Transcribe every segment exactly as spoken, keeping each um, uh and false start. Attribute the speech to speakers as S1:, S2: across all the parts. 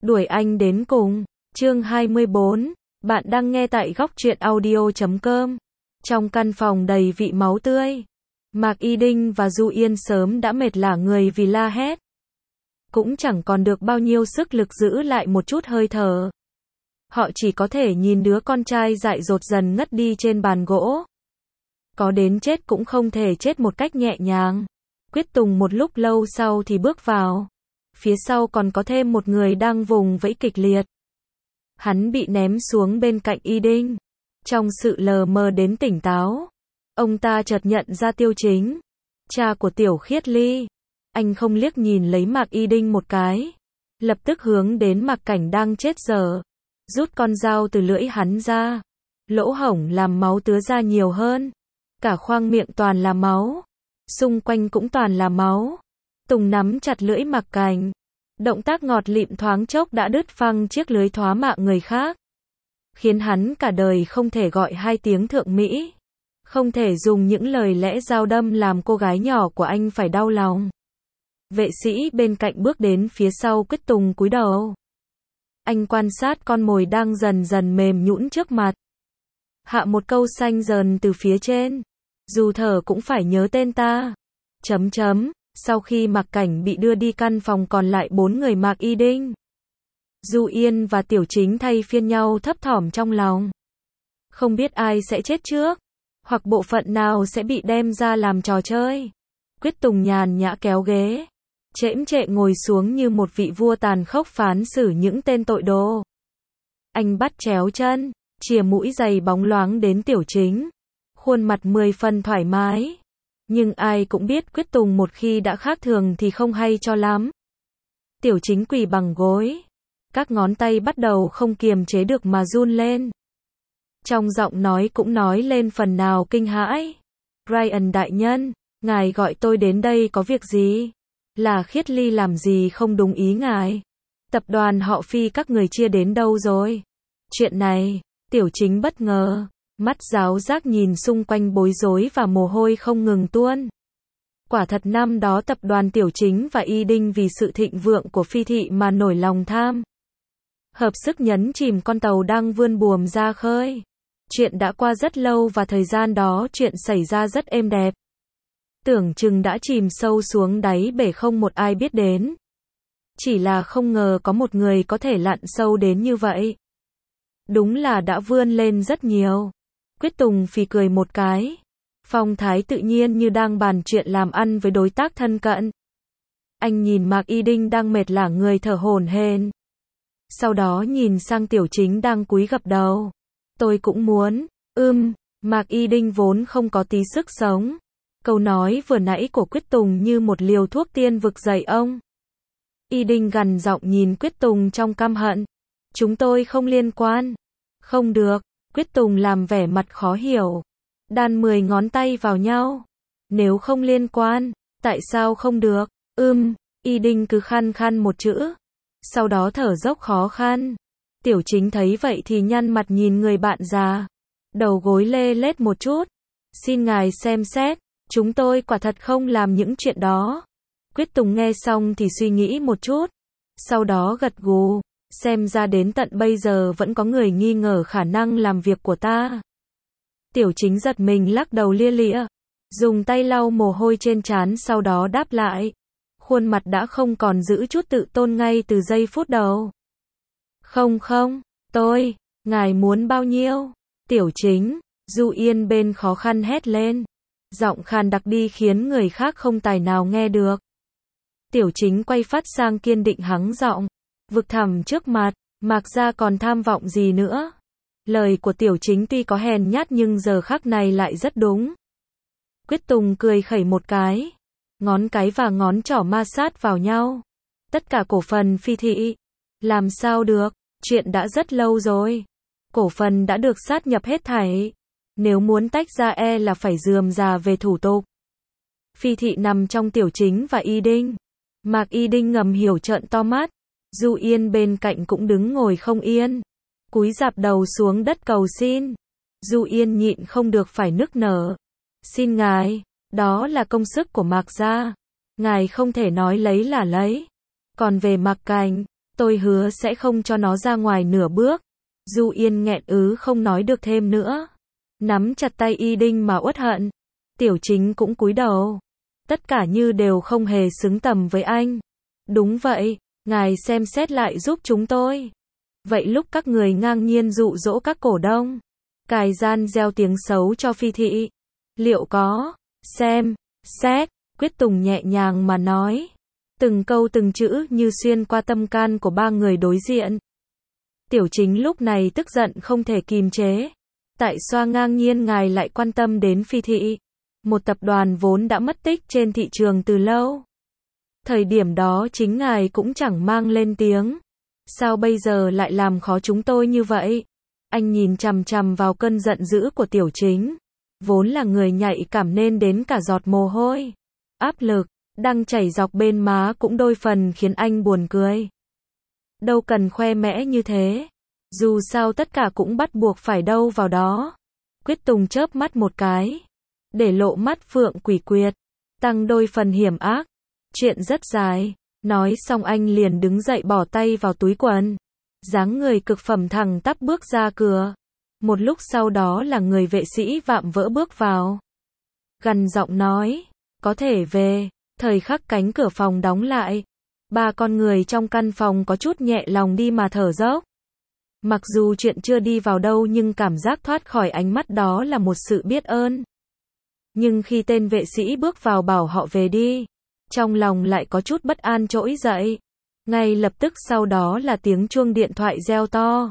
S1: Đuổi anh đến cùng. Chương hai mươi bốn. Bạn đang nghe tại góc truyện audio chấm com. Trong căn phòng đầy vị máu tươi, Mạc Y Đinh và Du Yên sớm đã mệt lả người vì la hét. Cũng chẳng còn được bao nhiêu sức lực giữ lại một chút hơi thở. Họ chỉ có thể nhìn đứa con trai dại dột dần ngất đi trên bàn gỗ. Có đến chết cũng không thể chết một cách nhẹ nhàng. Quyết Tùng một lúc lâu sau thì bước vào. Phía sau còn có thêm một người đang vùng vẫy kịch liệt. Hắn bị ném xuống bên cạnh Y Đinh. Trong sự lờ mờ đến tỉnh táo, ông ta chợt nhận ra Tiêu Chính, cha của Tiểu Khiết Ly. Anh không liếc nhìn lấy Mạc Y Đinh một cái, lập tức hướng đến Mạc Cảnh đang chết dở, rút con dao từ lưỡi hắn ra. Lỗ hổng làm máu tứa ra nhiều hơn, cả khoang miệng toàn là máu, xung quanh cũng toàn là máu. Tùng nắm chặt lưỡi Mạc Cảnh, động tác ngọt lịm thoáng chốc đã đứt phăng chiếc lưới thoá mạ người khác, khiến hắn cả đời không thể gọi hai tiếng thượng mỹ, không thể dùng những lời lẽ dao đâm làm cô gái nhỏ của anh phải đau lòng. Vệ sĩ bên cạnh bước đến phía sau Quyết Tùng cúi đầu. Anh quan sát con mồi đang dần dần mềm nhũn trước mặt. Hạ một câu xanh dần từ phía trên. Dù thở cũng phải nhớ tên ta. Chấm chấm. Sau khi Mạc Cảnh bị đưa đi căn phòng còn lại bốn người Mạc Y Đinh, Du Yên và Tiểu Chính thay phiên nhau thấp thỏm trong lòng. Không biết ai sẽ chết trước, hoặc bộ phận nào sẽ bị đem ra làm trò chơi. Quyết Tùng nhàn nhã kéo ghế, chễm chệ ngồi xuống như một vị vua tàn khốc phán xử những tên tội đồ. Anh bắt chéo chân, chìa mũi giày bóng loáng đến Tiểu Chính, khuôn mặt mười phần thoải mái. Nhưng ai cũng biết Quyết Tùng một khi đã khác thường thì không hay cho lắm. Tiểu Chính quỳ bằng gối, các ngón tay bắt đầu không kiềm chế được mà run lên. Trong giọng nói cũng nói lên phần nào kinh hãi. Ryan đại nhân, ngài gọi tôi đến đây có việc gì? Là Khiết Ly làm gì không đúng ý ngài? Tập đoàn họ Phi các người chia đến đâu rồi? Chuyện này, Tiểu Chính bất ngờ, mắt giáo giác nhìn xung quanh bối rối và mồ hôi không ngừng tuôn. Quả thật năm đó tập đoàn Tiểu Chính và Y Đinh vì sự thịnh vượng của Phi thị mà nổi lòng tham, hợp sức nhấn chìm con tàu đang vươn buồm ra khơi. Chuyện đã qua rất lâu và thời gian đó chuyện xảy ra rất êm đẹp. Tưởng chừng đã chìm sâu xuống đáy bể không một ai biết đến. Chỉ là không ngờ có một người có thể lặn sâu đến như vậy. Đúng là đã vươn lên rất nhiều. Quyết Tùng phì cười một cái. Phong thái tự nhiên như đang bàn chuyện làm ăn với đối tác thân cận. Anh nhìn Mạc Y Đinh đang mệt lả người thở hổn hển. Sau đó nhìn sang Tiểu Chính đang cúi gập đầu. Tôi cũng muốn. Ưm, Mạc Y Đinh vốn không có tí sức sống. Câu nói vừa nãy của Quyết Tùng như một liều thuốc tiên vực dậy ông. Y Đinh gằn giọng nhìn Quyết Tùng trong căm hận. Chúng tôi không liên quan. Không được. Quyết Tùng làm vẻ mặt khó hiểu. Đan mười ngón tay vào nhau. Nếu không liên quan, tại sao không được? Ưm, Y Đinh cứ khăn khăn một chữ. Sau đó thở dốc khó khăn. Tiểu Chính thấy vậy thì nhăn mặt nhìn người bạn già. Đầu gối lê lết một chút. Xin ngài xem xét. Chúng tôi quả thật không làm những chuyện đó. Quyết Tùng nghe xong thì suy nghĩ một chút. Sau đó gật gù. Xem ra đến tận bây giờ vẫn có người nghi ngờ khả năng làm việc của ta. Tiểu Chính giật mình lắc đầu lia lịa. Dùng tay lau mồ hôi trên trán sau đó đáp lại. Khuôn mặt đã không còn giữ chút tự tôn ngay từ giây phút đầu. Không không, tôi, ngài muốn bao nhiêu? Tiểu Chính, Du Yên bên khó khăn hét lên. Giọng khàn đặc đi khiến người khác không tài nào nghe được. Tiểu Chính quay phát sang kiên định hắng giọng. Vực thẳm trước mặt, Mạc gia còn tham vọng gì nữa? Lời của Tiểu Chính tuy có hèn nhát nhưng giờ khắc này lại rất đúng. Quyết Tùng cười khẩy một cái. Ngón cái và ngón trỏ ma sát vào nhau. Tất cả cổ phần Phi thị. Làm sao được, chuyện đã rất lâu rồi. Cổ phần đã được sát nhập hết thảy. Nếu muốn tách ra e là phải rườm rà về thủ tục. Phi thị nằm trong Tiểu Chính và Y Đinh. Mạc Y Đinh ngầm hiểu trợn to mắt. Du Yên bên cạnh cũng đứng ngồi không yên. Cúi rạp đầu xuống đất cầu xin. Du Yên nhịn không được phải nức nở. Xin ngài, đó là công sức của Mạc gia. Ngài không thể nói lấy là lấy. Còn về Mạc Cảnh, Tôi hứa sẽ không cho nó ra ngoài nửa bước. Du Yên nghẹn ứ không nói được thêm nữa. Nắm chặt tay Y Đinh mà uất hận. Tiểu Chính cũng cúi đầu. Tất cả như đều không hề xứng tầm với anh. Đúng vậy, ngài xem xét lại giúp chúng tôi. Vậy lúc các người ngang nhiên dụ dỗ các cổ đông, cài gian gieo tiếng xấu cho Phi thị, liệu có xem xét? Quyết Tùng nhẹ nhàng mà nói, từng câu từng chữ như xuyên qua tâm can của ba người đối diện. Tiểu Chính lúc này tức giận không thể kìm chế. Tại sao ngang nhiên ngài lại quan tâm đến Phi thị, một tập đoàn vốn đã mất tích trên thị trường từ lâu? Thời điểm đó chính ngài cũng chẳng mang lên tiếng. Sao bây giờ lại làm khó chúng tôi như vậy? Anh nhìn chằm chằm vào cơn giận dữ của Tiểu Chính. Vốn là người nhạy cảm nên đến cả giọt mồ hôi áp lực đang chảy dọc bên má cũng đôi phần khiến anh buồn cười. Đâu cần khoe mẽ như thế. Dù sao tất cả cũng bắt buộc phải đâu vào đó. Quyết Tùng chớp mắt một cái, để lộ mắt phượng quỷ quyệt, tăng đôi phần hiểm ác. Chuyện rất dài. Nói xong anh liền đứng dậy bỏ tay vào túi quần. Dáng người cực phẩm thẳng tắp bước ra cửa. Một lúc sau đó là người vệ sĩ vạm vỡ bước vào. Gằn giọng nói, có thể về. Thời khắc cánh cửa phòng đóng lại, ba con người trong căn phòng có chút nhẹ lòng đi mà thở dốc. Mặc dù chuyện chưa đi vào đâu nhưng cảm giác thoát khỏi ánh mắt đó là một sự biết ơn. Nhưng khi tên vệ sĩ bước vào bảo họ về đi, trong lòng lại có chút bất an trỗi dậy. Ngay lập tức sau đó là tiếng chuông điện thoại reo to.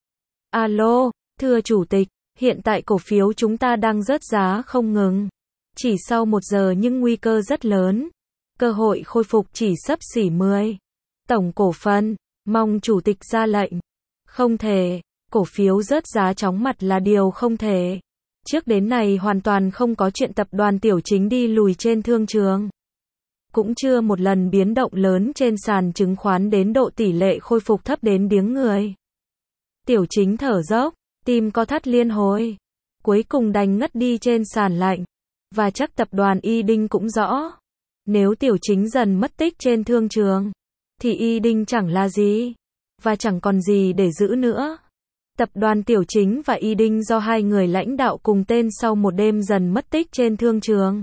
S1: Alo, thưa chủ tịch, hiện tại cổ phiếu chúng ta đang rớt giá không ngừng. Chỉ sau một giờ nhưng nguy cơ rất lớn. Cơ hội khôi phục chỉ xấp xỉ mười tổng cổ phần, mong chủ tịch ra lệnh. Không thể, cổ phiếu rớt giá chóng mặt là điều không thể. Trước đến nay hoàn toàn không có chuyện tập đoàn Tiểu Chính đi lùi trên thương trường. Cũng chưa một lần biến động lớn trên sàn chứng khoán đến độ tỷ lệ khôi phục thấp đến điếng người. Tiểu Chính thở dốc, tim co thắt liên hồi. Cuối cùng đành ngất đi trên sàn lạnh. Và chắc tập đoàn Y Đinh cũng rõ. Nếu Tiểu Chính dần mất tích trên thương trường, thì Y Đinh chẳng là gì. Và chẳng còn gì để giữ nữa. Tập đoàn Tiểu Chính và Y Đinh do hai người lãnh đạo cùng tên sau một đêm dần mất tích trên thương trường.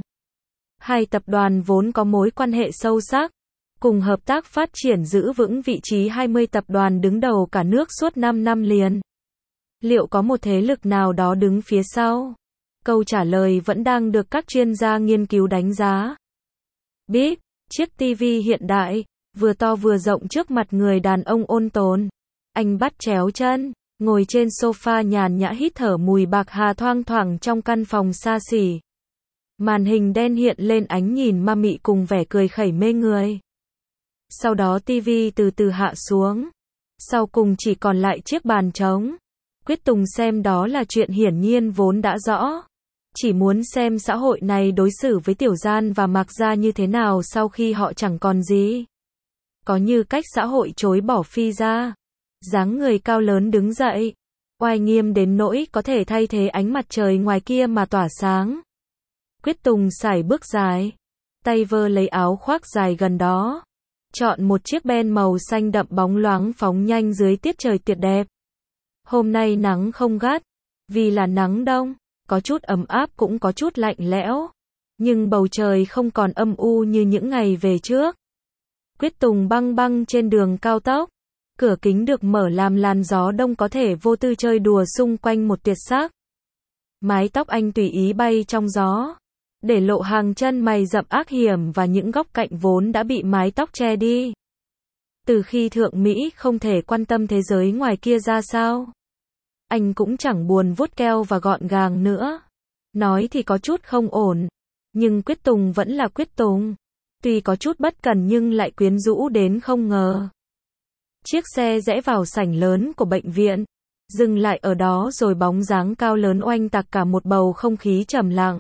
S1: Hai tập đoàn vốn có mối quan hệ sâu sắc, cùng hợp tác phát triển giữ vững vị trí hai mươi tập đoàn đứng đầu cả nước suốt năm năm liền. Liệu có một thế lực nào đó đứng phía sau? Câu trả lời vẫn đang được các chuyên gia nghiên cứu đánh giá. Bíp, chiếc tivi hiện đại, vừa to vừa rộng trước mặt người đàn ông ôn tồn. Anh bắt chéo chân, ngồi trên sofa nhàn nhã hít thở mùi bạc hà thoang thoảng trong căn phòng xa xỉ. Màn hình đen hiện lên ánh nhìn ma mị cùng vẻ cười khẩy mê người. Sau đó tivi từ từ hạ xuống. Sau cùng chỉ còn lại chiếc bàn trống. Quyết Tùng xem đó là chuyện hiển nhiên vốn đã rõ. Chỉ muốn xem xã hội này đối xử với Tiểu Gian và Mạc Gia như thế nào sau khi họ chẳng còn gì. Có như cách xã hội chối bỏ Phi gia. Dáng người cao lớn đứng dậy. Oai nghiêm đến nỗi có thể thay thế ánh mặt trời ngoài kia mà tỏa sáng. Quyết Tùng sải bước dài. Tay vơ lấy áo khoác dài gần đó. Chọn một chiếc ben màu xanh đậm bóng loáng phóng nhanh dưới tiết trời tuyệt đẹp. Hôm nay nắng không gắt. Vì là nắng đông. Có chút ấm áp cũng có chút lạnh lẽo. Nhưng bầu trời không còn âm u như những ngày về trước. Quyết Tùng băng băng trên đường cao tốc. Cửa kính được mở làm làn gió đông có thể vô tư chơi đùa xung quanh một tuyệt sắc. Mái tóc anh tùy ý bay trong gió. Để lộ hàng chân mày rậm ác hiểm và những góc cạnh vốn đã bị mái tóc che đi. Từ khi thượng Mỹ không thể quan tâm thế giới ngoài kia ra sao. Anh cũng chẳng buồn vuốt keo và gọn gàng nữa. Nói thì có chút không ổn. Nhưng Quyết Tùng vẫn là Quyết Tùng. Tuy có chút bất cần nhưng lại quyến rũ đến không ngờ. Chiếc xe rẽ vào sảnh lớn của bệnh viện. Dừng lại ở đó rồi bóng dáng cao lớn oanh tạc cả một bầu không khí trầm lặng.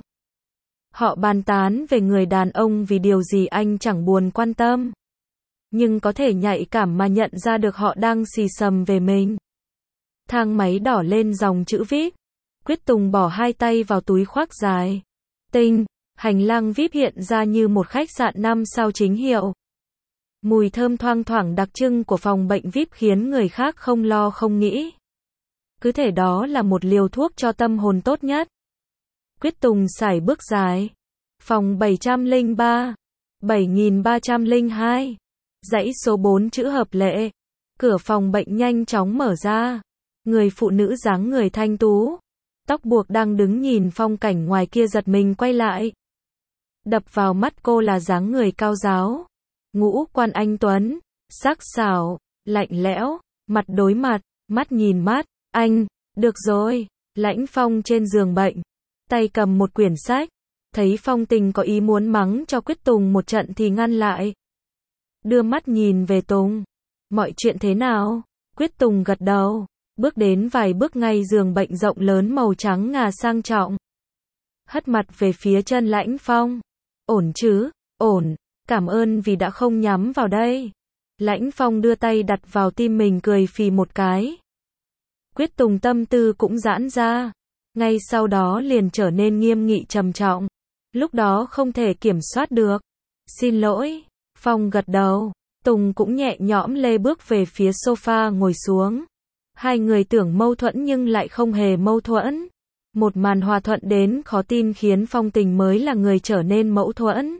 S1: Họ bàn tán về người đàn ông vì điều gì anh chẳng buồn quan tâm. Nhưng có thể nhạy cảm mà nhận ra được họ đang xì xầm về mình. Thang máy đỏ lên dòng chữ vê i pê. Quyết Tùng bỏ hai tay vào túi khoác dài. Tinh, hành lang vê i pê hiện ra như một khách sạn năm sao chính hiệu. Mùi thơm thoang thoảng đặc trưng của phòng bệnh vi ai pi khiến người khác không lo không nghĩ. Cứ thể đó là một liều thuốc cho tâm hồn tốt nhất. Quyết Tùng sải bước dài. Phòng bảy trăm lẻ ba, bảy nghìn ba trăm lẻ hai. Dãy số bốn chữ hợp lệ. Cửa phòng bệnh nhanh chóng mở ra. Người phụ nữ dáng người thanh tú, tóc buộc đang đứng nhìn phong cảnh ngoài kia giật mình quay lại. Đập vào mắt cô là dáng người cao ráo, ngũ quan anh tuấn, sắc sảo, lạnh lẽo, mặt đối mặt, mắt nhìn mắt. Anh, được rồi. Lãnh Phong trên giường bệnh, tay cầm một quyển sách, thấy Phong Tình có ý muốn mắng cho Quyết Tùng một trận thì ngăn lại. Đưa mắt nhìn về Tùng. Mọi chuyện thế nào? Quyết Tùng gật đầu, bước đến vài bước ngay giường bệnh rộng lớn màu trắng ngà sang trọng. Hất mặt về phía chân Lãnh Phong. Ổn chứ? Ổn, cảm ơn vì đã không nhắm vào đây. Lãnh Phong đưa tay đặt vào tim mình cười phì một cái. Quyết Tùng tâm tư cũng giãn ra, ngay sau đó liền trở nên nghiêm nghị trầm trọng. Lúc đó không thể kiểm soát được. Xin lỗi. Phong gật đầu. Tùng cũng nhẹ nhõm lê bước về phía sofa ngồi xuống. Hai người tưởng mâu thuẫn nhưng lại không hề mâu thuẫn. Một màn hòa thuận đến khó tin khiến Phong Tình mới là người trở nên mâu thuẫn.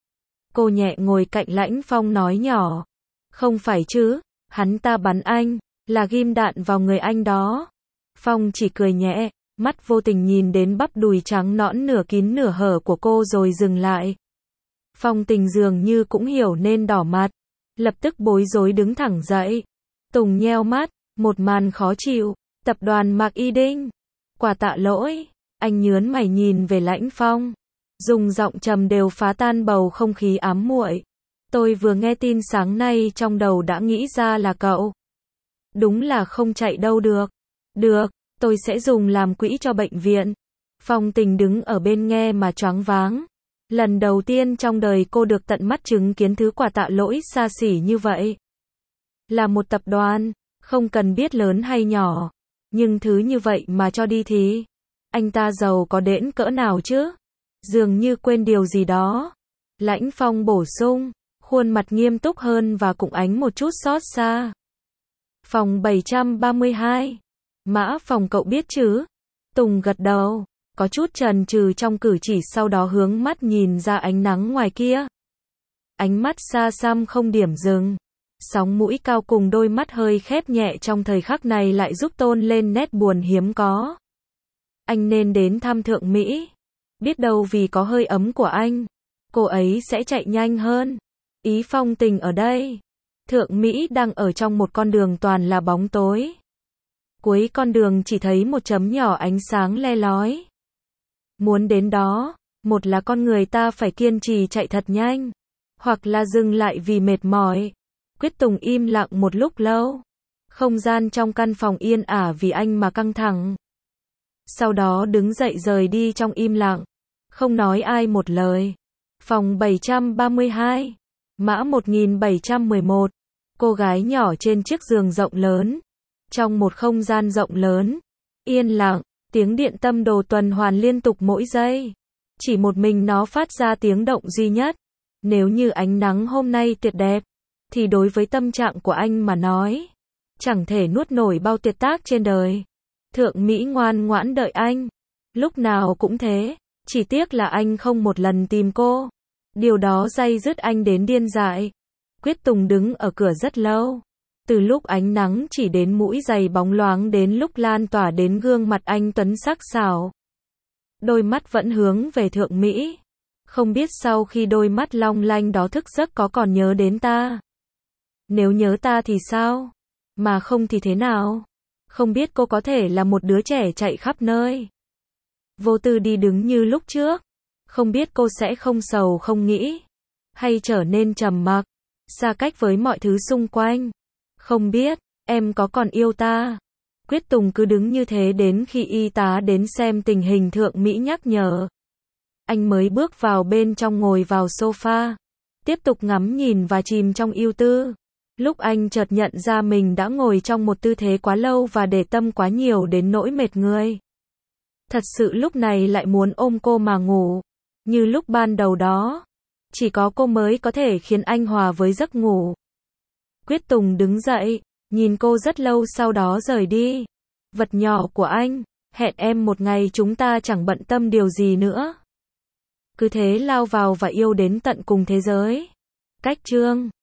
S1: Cô nhẹ ngồi cạnh Lãnh Phong nói nhỏ. Không phải chứ, hắn ta bắn anh, là ghim đạn vào người anh đó. Phong chỉ cười nhẹ, mắt vô tình nhìn đến bắp đùi trắng nõn nửa kín nửa hở của cô rồi dừng lại. Phong Tình dường như cũng hiểu nên đỏ mặt, lập tức bối rối đứng thẳng dậy. Tùng nheo mắt, một màn khó chịu. Tập đoàn Mạc Y Đinh. Quả tạ lỗi. Anh nhớn mày nhìn về Lãnh Phong, dùng giọng trầm đều phá tan bầu không khí ám muội. Tôi vừa nghe tin sáng nay trong đầu đã nghĩ ra là cậu. Đúng là không chạy đâu được. Được, tôi sẽ dùng làm quỹ cho bệnh viện. Phong Tình đứng ở bên nghe mà choáng váng. Lần đầu tiên trong đời cô được tận mắt chứng kiến thứ quà tạ lỗi xa xỉ như vậy. Là một tập đoàn, không cần biết lớn hay nhỏ, nhưng thứ như vậy mà cho đi thì anh ta giàu có đến cỡ nào chứ? Dường như quên điều gì đó. Lãnh Phong bổ sung, khuôn mặt nghiêm túc hơn và cũng ánh một chút xót xa. Phòng bảy trăm ba mươi hai. Mã Phòng cậu biết chứ? Tùng gật đầu, có chút chần chừ trong cử chỉ, sau đó hướng mắt nhìn ra ánh nắng ngoài kia. Ánh mắt xa xăm không điểm dừng. Sóng mũi cao cùng đôi mắt hơi khép nhẹ trong thời khắc này lại giúp tôn lên nét buồn hiếm có. Anh nên đến thăm Thượng Mỹ. Biết đâu vì có hơi ấm của anh, cô ấy sẽ chạy nhanh hơn. Ý Phong Tình ở đây. Thượng Mỹ đang ở trong một con đường toàn là bóng tối. Cuối con đường chỉ thấy một chấm nhỏ ánh sáng le lói. Muốn đến đó, một là con người ta phải kiên trì chạy thật nhanh, hoặc là dừng lại vì mệt mỏi. Quyết Tùng im lặng một lúc lâu. Không gian trong căn phòng yên ả vì anh mà căng thẳng. Sau đó đứng dậy rời đi trong im lặng, không nói ai một lời. Phòng bảy trăm ba mươi hai, mã một nghìn bảy trăm mười một. Cô gái nhỏ trên chiếc giường rộng lớn. Trong một không gian rộng lớn, yên lặng, tiếng điện tâm đồ tuần hoàn liên tục mỗi giây. Chỉ một mình nó phát ra tiếng động duy nhất. Nếu như ánh nắng hôm nay tuyệt đẹp, thì đối với tâm trạng của anh mà nói, chẳng thể nuốt nổi bao tuyệt tác trên đời. Thượng Mỹ ngoan ngoãn đợi anh, lúc nào cũng thế, chỉ tiếc là anh không một lần tìm cô. Điều đó day dứt anh đến điên dại. Quyết Tùng đứng ở cửa rất lâu. Từ lúc ánh nắng chỉ đến mũi giày bóng loáng đến lúc lan tỏa đến gương mặt anh tuấn sắc sảo. Đôi mắt vẫn hướng về Thượng Mỹ. Không biết sau khi đôi mắt long lanh đó thức giấc có còn nhớ đến ta. Nếu nhớ ta thì sao? Mà không thì thế nào? Không biết cô có thể là một đứa trẻ chạy khắp nơi, vô tư đi đứng như lúc trước. Không biết cô sẽ không sầu không nghĩ, hay trở nên trầm mặc, xa cách với mọi thứ xung quanh. Không biết, em có còn yêu ta? Quyết Tùng cứ đứng như thế đến khi y tá đến xem tình hình. Thượng Mỹ nhắc nhở. Anh mới bước vào bên trong ngồi vào sofa, tiếp tục ngắm nhìn và chìm trong ưu tư. Lúc anh chợt nhận ra mình đã ngồi trong một tư thế quá lâu và để tâm quá nhiều đến nỗi mệt người. Thật sự lúc này lại muốn ôm cô mà ngủ, như lúc ban đầu đó. Chỉ có cô mới có thể khiến anh hòa với giấc ngủ. Quyết Tùng đứng dậy, nhìn cô rất lâu sau đó rời đi. Vật nhỏ của anh, hẹn em một ngày chúng ta chẳng bận tâm điều gì nữa. Cứ thế lao vào và yêu đến tận cùng thế giới. Cách chương